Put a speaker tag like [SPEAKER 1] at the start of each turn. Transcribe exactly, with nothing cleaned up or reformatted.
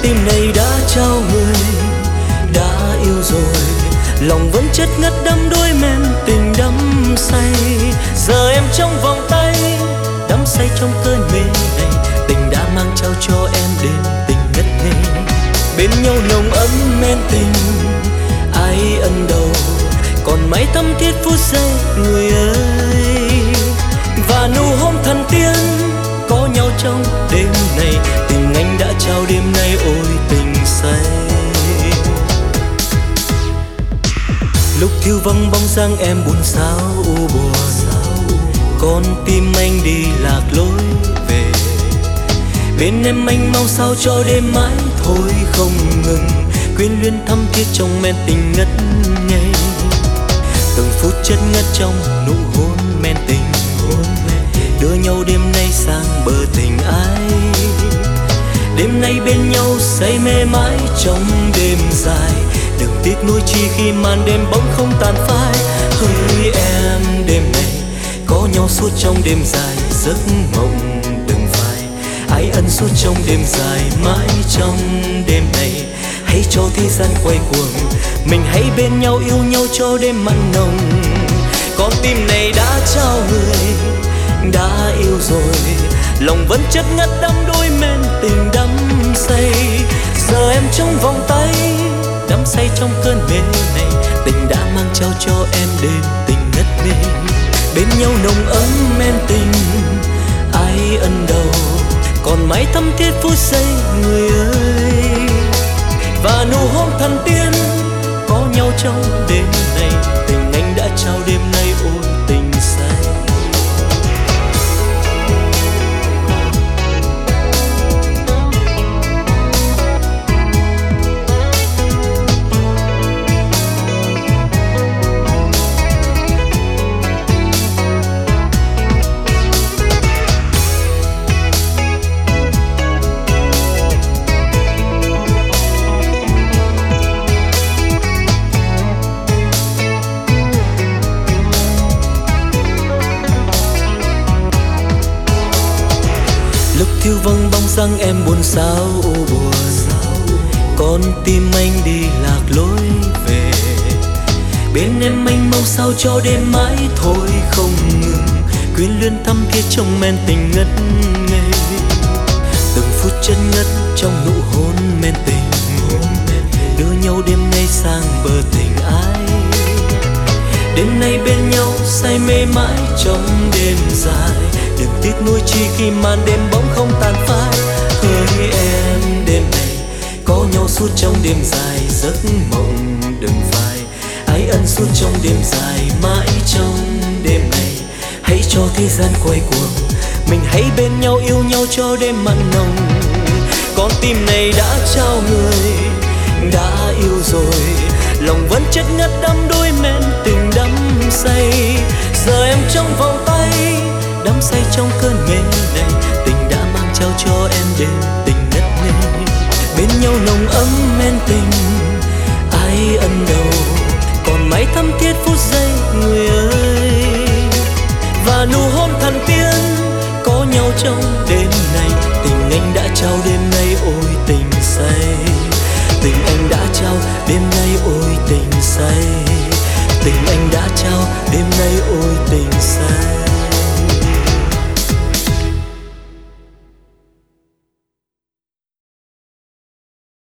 [SPEAKER 1] tim này đã trao người, đã yêu rồi, lòng vẫn chất ngất đắm đuối men tình đắm say. Giờ em trong vòng tay, đắm say trong cơn mê này, tình đã mang trao cho em đêm tình ngất ngây. Bên nhau nồng ấm men tình, ai ân đầu, còn mãi thắm thiết phút giây người ơi. Và nụ hôn thần tiên có nhau trong đêm này, tình anh đã trao đêm nay ôi tình say. Lúc thiêu vắng bóng dáng em buồn sao u buồn, con tim anh đi lạc lối về. Bên em anh mong sao cho đêm mãi thôi không ngừng, quyến luyến thắm thiết trong men tình ngất ngây. Từng phút chất ngất trong nụ hôn men tình, đưa nhau đêm nay sang bờ tình ai. Đêm nay bên nhau say mê mãi trong đêm dài, đừng tiếc nuối chi khi màn đêm bỗng không tàn phai. Hỡi em đêm này có nhau suốt trong đêm dài, giấc mộng đừng phai. Ái ân suốt trong đêm dài, mãi trong đêm này, hãy cho thế gian quay cuồng, mình hãy bên nhau yêu nhau cho đêm mặn nồng. Con tim này đã trao người, đã yêu rồi, lòng vẫn chất ngất đắm đuối men tình đắm say. Giờ em trong vòng tay, đắm say trong cơn mê này, tình đã mang trao cho em đêm tình ngất ngây. Bên nhau nồng ấm men tình, ai ân đầu, còn mãi thắm thiết phút giây người ơi. Và nụ hôn thần tiên có nhau trong đêm này, tình anh đã trao đêm nay ôi tình say. Thiêu vắng bóng dáng em buồn sao u buồn, con tim anh đi lạc lối về. Bên em anh mong sao cho đêm mãi thôi không ngừng, quyến luyến thắm thiết trong men tình ngất ngây. Từng phút chân ngất trong nụ hôn men tình, đưa nhau đêm nay sang bờ tình ai. Đêm nay bên nhau say mê mãi trong đêm dài, đừng tiếc nuối chi khi màn đêm bỗng không tàn phai. Hỡi em đêm này có nhau suốt trong đêm dài, giấc mộng đừng phai. Ái ân suốt trong đêm dài, mãi trong đêm này, hãy cho thế gian quay cuồng, mình hãy bên nhau yêu nhau cho đêm mặn nồng. Con tim này đã trao người, đã yêu rồi, lòng vẫn chất ngất đắm đuối men tình đắm say. Giờ em trong vòng tay, đắm say trong cơn mê này, tình đã mang trao cho em đêm tình ngất ngây. Bên nhau nồng ấm men tình, ai ân đầu, còn mãi thắm thiết phút giây người ơi. Và nụ hôn thần tiên có nhau trong đêm này, tình anh đã trao đêm nay ôi tình say. Tình anh đã trao đêm nay ôi tình say, tình anh